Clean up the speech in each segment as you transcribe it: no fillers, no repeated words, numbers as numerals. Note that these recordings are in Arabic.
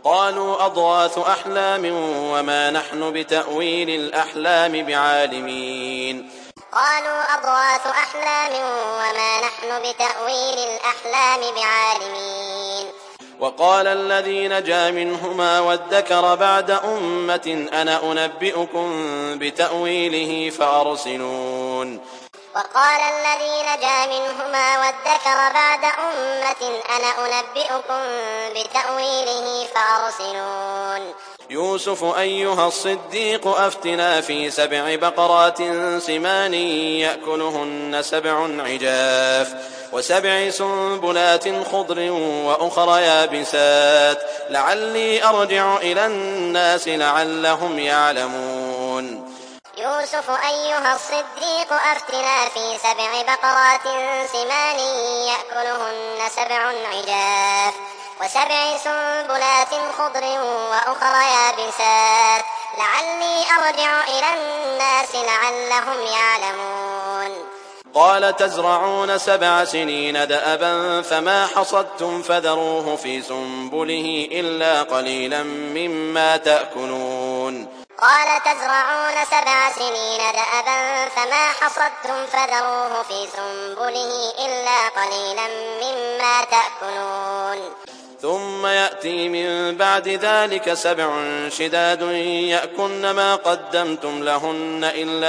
قالوا أضغاث أحلام وما نحن بتأويل الأحلام بعالمين قالوا أضغاث أحلام وما نحن بتأويل الأحلام بعالمين وقال الذي نجا منهما وادكر بعد أمة أنا أنبئكم بتأويله فأرسلون وقال الذي نجا منهما وادكر بعد أمة أنا أنبئكم بتأويله فأرسلون يوسف أيها الصديق أفتنا في 7 بقرات سمان يأكلهن 7 عجاف و7 سنبلات خضر وأخر يابسات لعلي أرجع إلى الناس لعلهم يعلمون يوسف أيها الصديق أفتنا في 7 بقرات سمان يأكلهن 7 عجاف و7 سنبلات خضر وأخر يابسات لعلي أرجع إلى الناس لعلهم يعلمون قال تزرعون 7 سنين دأبا فما حصدتم فذروه في سنبله إلا قليلا مما تأكلون قال تزرعون 7 سنين دأبا فما حصدتم فذروه في سنبله إلا قليلا مما تأكلون ثم يأتي من بعد ذلك 7 شداد يأكلن ما قدمتم لهن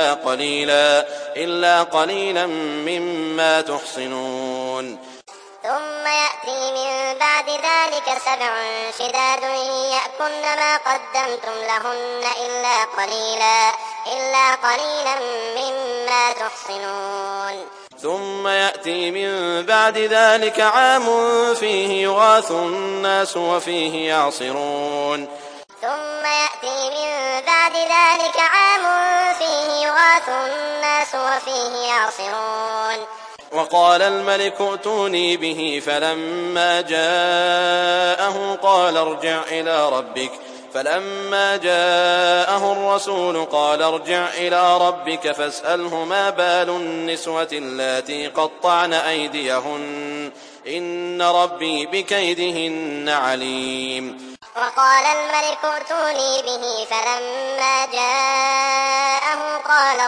إلا قليلا مما تحصنون ثم يأتي من بعد ذلك 7 شداد يأكلن ما قدمتم لهن إلا قليلا مما تحصنون ثم يأتي من بعد ذلك عام فيه يغاث الناس وفيه يعصرون ثم يأتي من بعد ذلك عام فيه يغاث الناس وفيه يعصرون وقال الملك ائتوني به فلما جاءه الرسول قال ارجع إلى ربك فاسأله ما بال النسوة اللاتي قطعن أيديهن إن ربي بكيدهن عليم وقال الملك ائتوني به فلما جاءه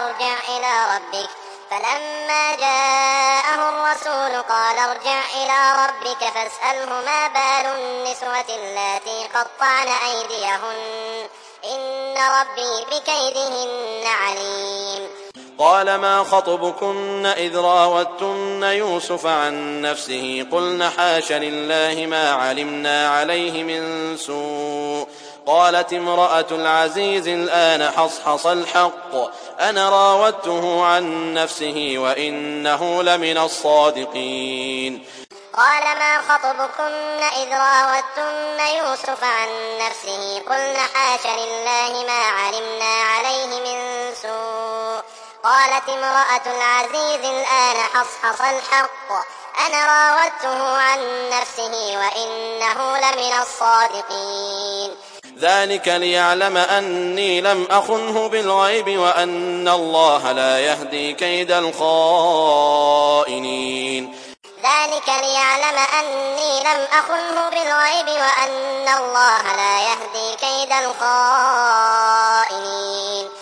الرسول قال ارجع إلى ربك فاسأله ما بال النسوة اللاتي قطعن أيديهن إن ربي بكيدهن عليم قال ما خطبكن إذ راوتن يوسف عن نفسه قلن حاش لله ما علمنا عليه من سوء قالت امرأة العزيز الآن حصحص الحق أنا راودته عن نفسه وإنه لمن الصادقين قال ما خطبكن إذ راوتن يوسف عن نفسه قلن حاش لله ما علمنا عليه من سوء قالت امرأة العزيز الآن حصحص الحق أنا راودته عن نفسه وإنه لمن الصادقين ذلك ليعلم أني لم أخنه بالغيب وأن الله لا يهدي كيد الخائنين ذلك ليعلم أني لم أخنه بالغيب وأن الله لا يهدي كيد الخائنين